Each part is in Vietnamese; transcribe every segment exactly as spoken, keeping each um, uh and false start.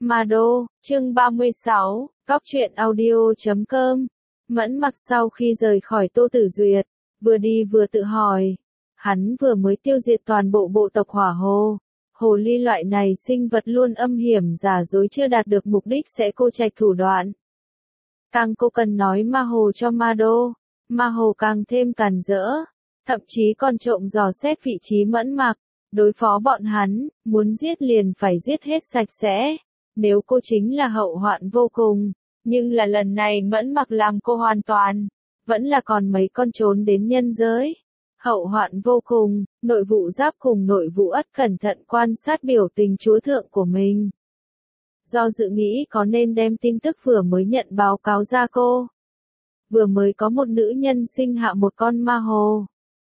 Ma Đô, chương ba mươi sáu, Cóc truyện audio chấm com. Mẫn Mặc sau khi rời khỏi Tô Tử Duyệt, vừa đi vừa tự hỏi. Hắn vừa mới tiêu diệt toàn bộ bộ tộc Hỏa Hồ. Hồ ly loại này sinh vật luôn âm hiểm giả dối chưa đạt được mục đích sẽ cô trạch thủ đoạn. Càng cô cần nói ma hồ cho Ma Đô, ma hồ càng thêm càn rỡ, thậm chí còn trộm dò xét vị trí Mẫn Mặc. Đối phó bọn hắn, muốn giết liền phải giết hết sạch sẽ. Nếu cô chính là hậu hoạn vô cùng, nhưng là lần này Mẫn Mặc làm cô hoàn toàn, vẫn là còn mấy con trốn đến nhân giới. Hậu hoạn vô cùng, nội vụ giáp cùng nội vụ ất cẩn thận quan sát biểu tình chúa thượng của mình. Do dự nghĩ có nên đem tin tức vừa mới nhận báo cáo ra cô. Vừa mới có một nữ nhân sinh hạ một con ma hồ.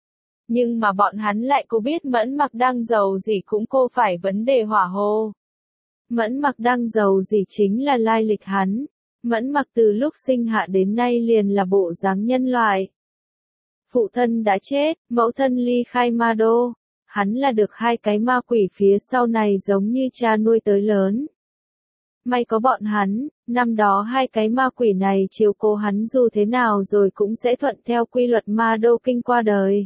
Nhưng mà bọn hắn lại cô biết Mẫn Mặc đang giàu gì cũng cô phải vấn đề hỏa hồ. Mẫn Mặc đang giàu gì chính là lai lịch hắn. Mẫn Mặc từ lúc sinh hạ đến nay liền là bộ dáng nhân loại. Phụ thân đã chết, mẫu thân ly khai Ma Đô. Hắn là được hai cái ma quỷ phía sau này giống như cha nuôi tới lớn. May có bọn hắn, năm đó hai cái ma quỷ này chiếu cố hắn dù thế nào rồi cũng sẽ thuận theo quy luật Ma Đô kinh qua đời.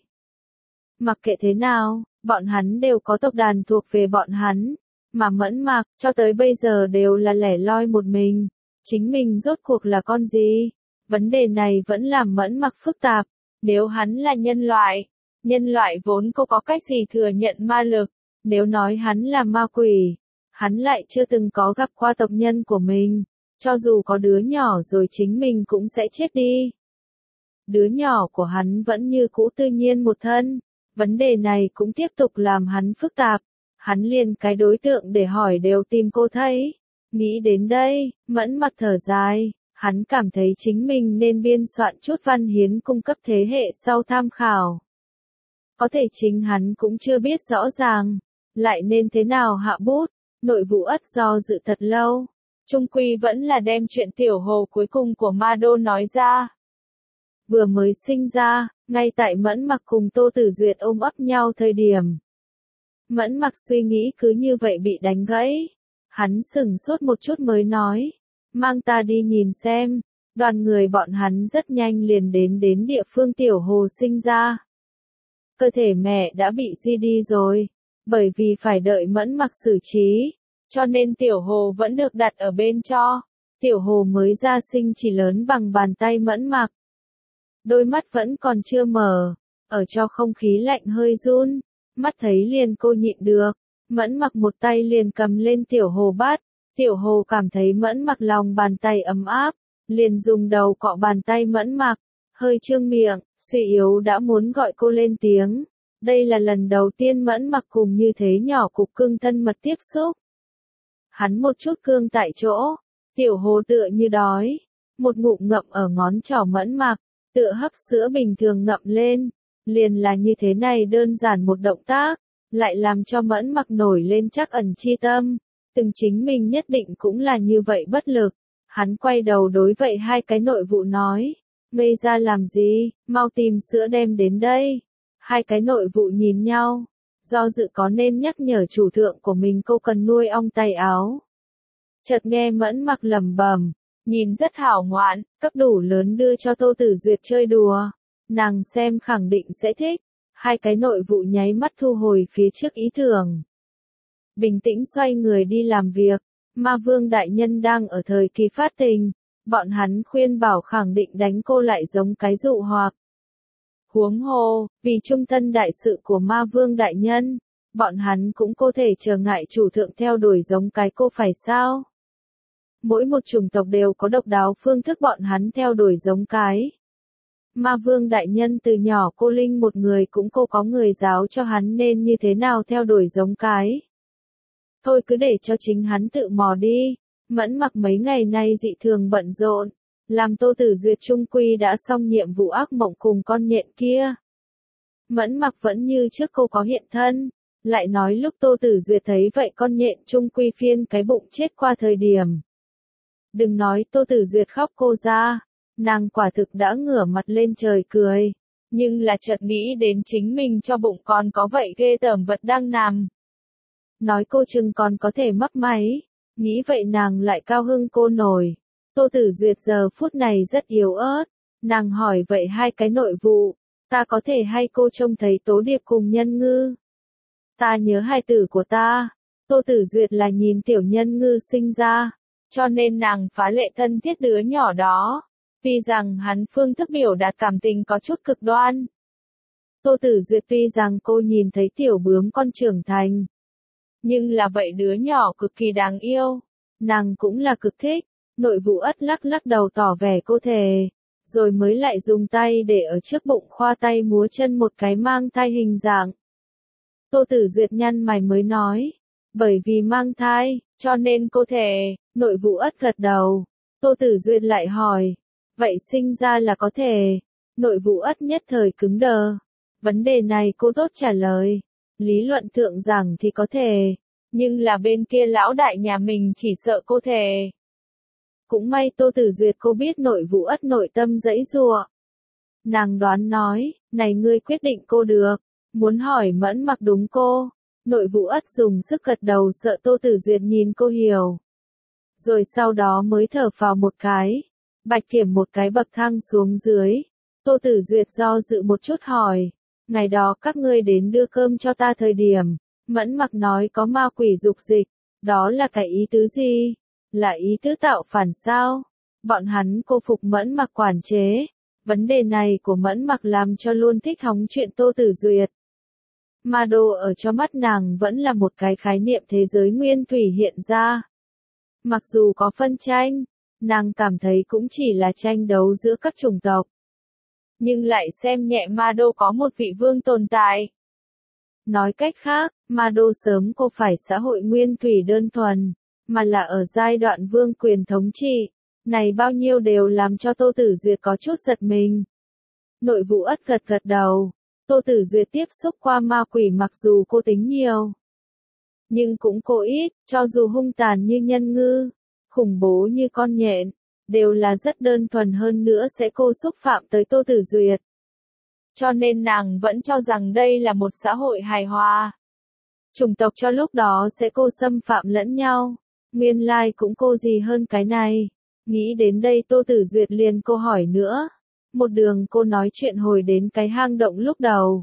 Mặc kệ thế nào, bọn hắn đều có tộc đàn thuộc về bọn hắn, mà Mẫn Mặc cho tới bây giờ đều là lẻ loi một mình. Chính mình rốt cuộc là con gì? Vấn đề này vẫn làm Mẫn Mặc phức tạp. Nếu hắn là nhân loại, nhân loại vốn cô có cách gì thừa nhận ma lực? Nếu nói hắn là ma quỷ, hắn lại chưa từng có gặp qua tộc nhân của mình. Cho dù có đứa nhỏ rồi chính mình cũng sẽ chết đi. Đứa nhỏ của hắn vẫn như cũ tự nhiên một thân. Vấn đề này cũng tiếp tục làm hắn phức tạp. Hắn liền cái đối tượng để hỏi đều tìm cô thấy. Nghĩ đến đây, Mẫn Mặc thở dài. Hắn cảm thấy chính mình nên biên soạn chút văn hiến cung cấp thế hệ sau tham khảo. Có thể chính hắn cũng chưa biết rõ ràng. Lại nên thế nào hạ bút. Nội vụ ất do dự thật lâu. Trung quy vẫn là đem chuyện tiểu hồ cuối cùng của Ma Đô nói ra. Vừa mới sinh ra, ngay tại Mẫn Mặc cùng Tô Tử Duyệt ôm ấp nhau thời điểm. Mẫn Mặc suy nghĩ cứ như vậy bị đánh gãy. Hắn sững sốt một chút mới nói. Mang ta đi nhìn xem. Đoàn người bọn hắn rất nhanh liền đến đến địa phương tiểu hồ sinh ra. Cơ thể mẹ đã bị di đi rồi. Bởi vì phải đợi Mẫn Mặc xử trí. Cho nên tiểu hồ vẫn được đặt ở bên cho. Tiểu hồ mới ra sinh chỉ lớn bằng bàn tay Mẫn Mặc. Đôi mắt vẫn còn chưa mở. Ở cho không khí lạnh hơi run. Mắt thấy liền cô nhịn được. Mẫn Mặc một tay liền cầm lên tiểu hồ bát. Tiểu hồ cảm thấy Mẫn Mặc lòng bàn tay ấm áp. Liền dùng đầu cọ bàn tay Mẫn Mặc. Hơi trương miệng, suy yếu đã muốn gọi cô lên tiếng. Đây là lần đầu tiên Mẫn Mặc cùng như thế nhỏ cục cưng thân mật tiếp xúc. Hắn một chút cương tại chỗ. Tiểu hồ tựa như đói. Một ngụm ngậm ở ngón trỏ Mẫn Mặc. Tựa hấp sữa bình thường ngậm lên. Liền là như thế này đơn giản một động tác. Lại làm cho Mẫn Mặc nổi lên trắc ẩn chi tâm. Từng chính mình nhất định cũng là như vậy bất lực. Hắn quay đầu đối vậy hai cái nội vụ nói. Ngây ra làm gì, mau tìm sữa đem đến đây. Hai cái nội vụ nhìn nhau. Do dự có nên nhắc nhở chủ thượng của mình cô cần nuôi ong tay áo. Chợt nghe Mẫn Mặc lẩm bẩm. Nhìn rất hảo ngoạn, cấp đủ lớn đưa cho Tô Tử Duyệt chơi đùa. Nàng xem khẳng định sẽ thích. Hai cái nội vụ nháy mắt thu hồi phía trước ý tưởng. Bình tĩnh xoay người đi làm việc. Ma Vương đại nhân đang ở thời kỳ phát tình. Bọn hắn khuyên bảo khẳng định đánh cô lại giống cái dụ hoặc. Huống hồ, vì trung thân đại sự của Ma Vương đại nhân. Bọn hắn cũng có thể trở ngại chủ thượng theo đuổi giống cái cô phải sao? Mỗi một chủng tộc đều có độc đáo phương thức bọn hắn theo đuổi giống cái. Ma Vương đại nhân từ nhỏ cô linh một người cũng cô có người giáo cho hắn nên như thế nào theo đuổi giống cái. Thôi cứ để cho chính hắn tự mò đi. Mẫn Mặc mấy ngày nay dị thường bận rộn. Làm Tô Tử Duyệt trung quy đã xong nhiệm vụ ác mộng cùng con nhện kia. Mẫn Mặc vẫn như trước cô có hiện thân. Lại nói lúc Tô Tử Duyệt thấy vậy con nhện trung quy phiên cái bụng chết qua thời điểm. Đừng nói Tô Tử Duyệt khóc cô ra. Nàng quả thực đã ngửa mặt lên trời cười. Nhưng là chợt nghĩ đến chính mình cho bụng còn có vậy ghê tởm vật đang nằm. Nói cô chừng còn có thể mấp máy. Nghĩ vậy nàng lại cao hưng cô nổi. Tô Tử Duyệt giờ phút này rất yếu ớt. Nàng hỏi vậy hai cái nội vụ, ta có thể hay cô trông thấy Tố Điệp cùng Nhân Ngư? Ta nhớ hai tử của ta. Tô Tử Duyệt là nhìn tiểu Nhân Ngư sinh ra, cho nên nàng phá lệ thân thiết đứa nhỏ đó. Tuy rằng hắn phương thức biểu đạt cảm tình có chút cực đoan. Tô Tử Duyệt tuy rằng cô nhìn thấy tiểu bướm con trưởng thành, nhưng là vậy đứa nhỏ cực kỳ đáng yêu, nàng cũng là cực thích. Nội vụ Ất lắc lắc đầu tỏ vẻ cô thề, rồi mới lại dùng tay để ở trước bụng khoa tay múa chân một cái mang thai hình dạng. Tô Tử Duyệt nhăn mày mới nói, bởi vì mang thai, cho nên cô thề. Nội vụ Ất gật đầu. Tô Tử Duyệt lại hỏi, vậy sinh ra là có thể? Nội vụ Ất nhất thời cứng đờ. Vấn đề này cô tốt trả lời. Lý luận thượng rằng thì có thể, nhưng là bên kia lão đại nhà mình chỉ sợ cô thề. Cũng may Tô Tử Duyệt cô biết nội vụ Ất nội tâm giãy giụa. Nàng đoán nói, này ngươi quyết định cô được, muốn hỏi Mẫn Mặc đúng cô. Nội vụ Ất dùng sức gật đầu sợ Tô Tử Duyệt nhìn cô hiểu. Rồi sau đó mới thở phào một cái. Bạch Kiểm một cái bậc thang xuống dưới. Tô Tử Duyệt do dự một chút hỏi, ngày đó các ngươi đến đưa cơm cho ta thời điểm, Mẫn Mặc nói có ma quỷ dục dịch, đó là cái ý tứ gì? Là ý tứ tạo phản sao? Bọn hắn cô phục Mẫn Mặc quản chế. Vấn đề này của Mẫn Mặc làm cho luôn thích hóng chuyện Tô Tử Duyệt. Ma đô ở cho mắt nàng vẫn là một cái khái niệm thế giới nguyên thủy hiện ra. Mặc dù có phân tranh, nàng cảm thấy cũng chỉ là tranh đấu giữa các chủng tộc. Nhưng lại xem nhẹ Ma đô có một vị vương tồn tại. Nói cách khác, Ma đô sớm cô phải xã hội nguyên thủy đơn thuần, mà là ở giai đoạn vương quyền thống trị. Này bao nhiêu đều làm cho Tô Tử Duyệt có chút giật mình. Nội vụ Ất gật gật đầu. Tô Tử Duyệt tiếp xúc qua ma quỷ mặc dù cô tính nhiều, nhưng cũng cô ít, cho dù hung tàn như Nhân Ngư, khủng bố như con nhện, đều là rất đơn thuần hơn nữa sẽ cô xúc phạm tới Tô Tử Duyệt. Cho nên nàng vẫn cho rằng đây là một xã hội hài hòa. Chủng tộc cho lúc đó sẽ cô xâm phạm lẫn nhau, nguyên lai cũng cô gì hơn cái này. Nghĩ đến đây Tô Tử Duyệt liền cô hỏi nữa. Một đường cô nói chuyện hồi đến cái hang động lúc đầu.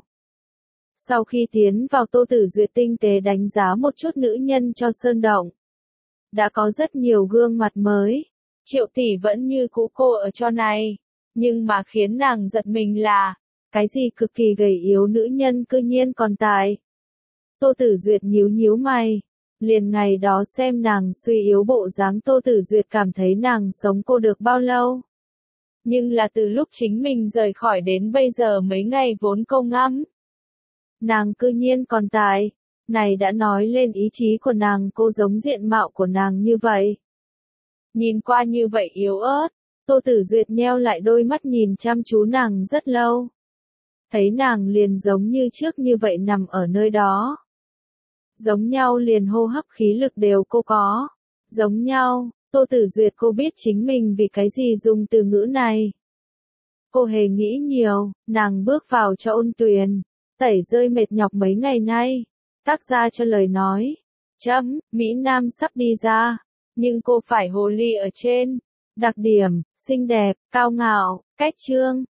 Sau khi tiến vào Tô Tử Duyệt tinh tế đánh giá một chút nữ nhân cho sơn động. Đã có rất nhiều gương mặt mới. Triệu tỷ vẫn như cũ cô ở cho này. Nhưng mà khiến nàng giật mình là, cái gì cực kỳ gầy yếu nữ nhân cư nhiên còn tại. Tô Tử Duyệt nhíu nhíu mày. Liền ngày đó xem nàng suy yếu bộ dáng Tô Tử Duyệt cảm thấy nàng sống cô được bao lâu. Nhưng là từ lúc chính mình rời khỏi đến bây giờ mấy ngày vốn cô ngắm. Nàng cư nhiên còn tại. Này đã nói lên ý chí của nàng cô giống diện mạo của nàng như vậy. Nhìn qua như vậy yếu ớt. Tô Tử Duyệt nheo lại đôi mắt nhìn chăm chú nàng rất lâu. Thấy nàng liền giống như trước như vậy nằm ở nơi đó. Giống nhau liền hô hấp khí lực đều cô có. Giống nhau. Tô Tử Duyệt cô biết chính mình vì cái gì dùng từ ngữ này. Cô hề nghĩ nhiều, nàng bước vào cho ôn tuyền, tẩy rơi mệt nhọc mấy ngày nay. Tác ra cho lời nói. Chấm, Mỹ Nam sắp đi ra, nhưng cô phải hồ ly ở trên. Đặc điểm, xinh đẹp, cao ngạo, cách chương.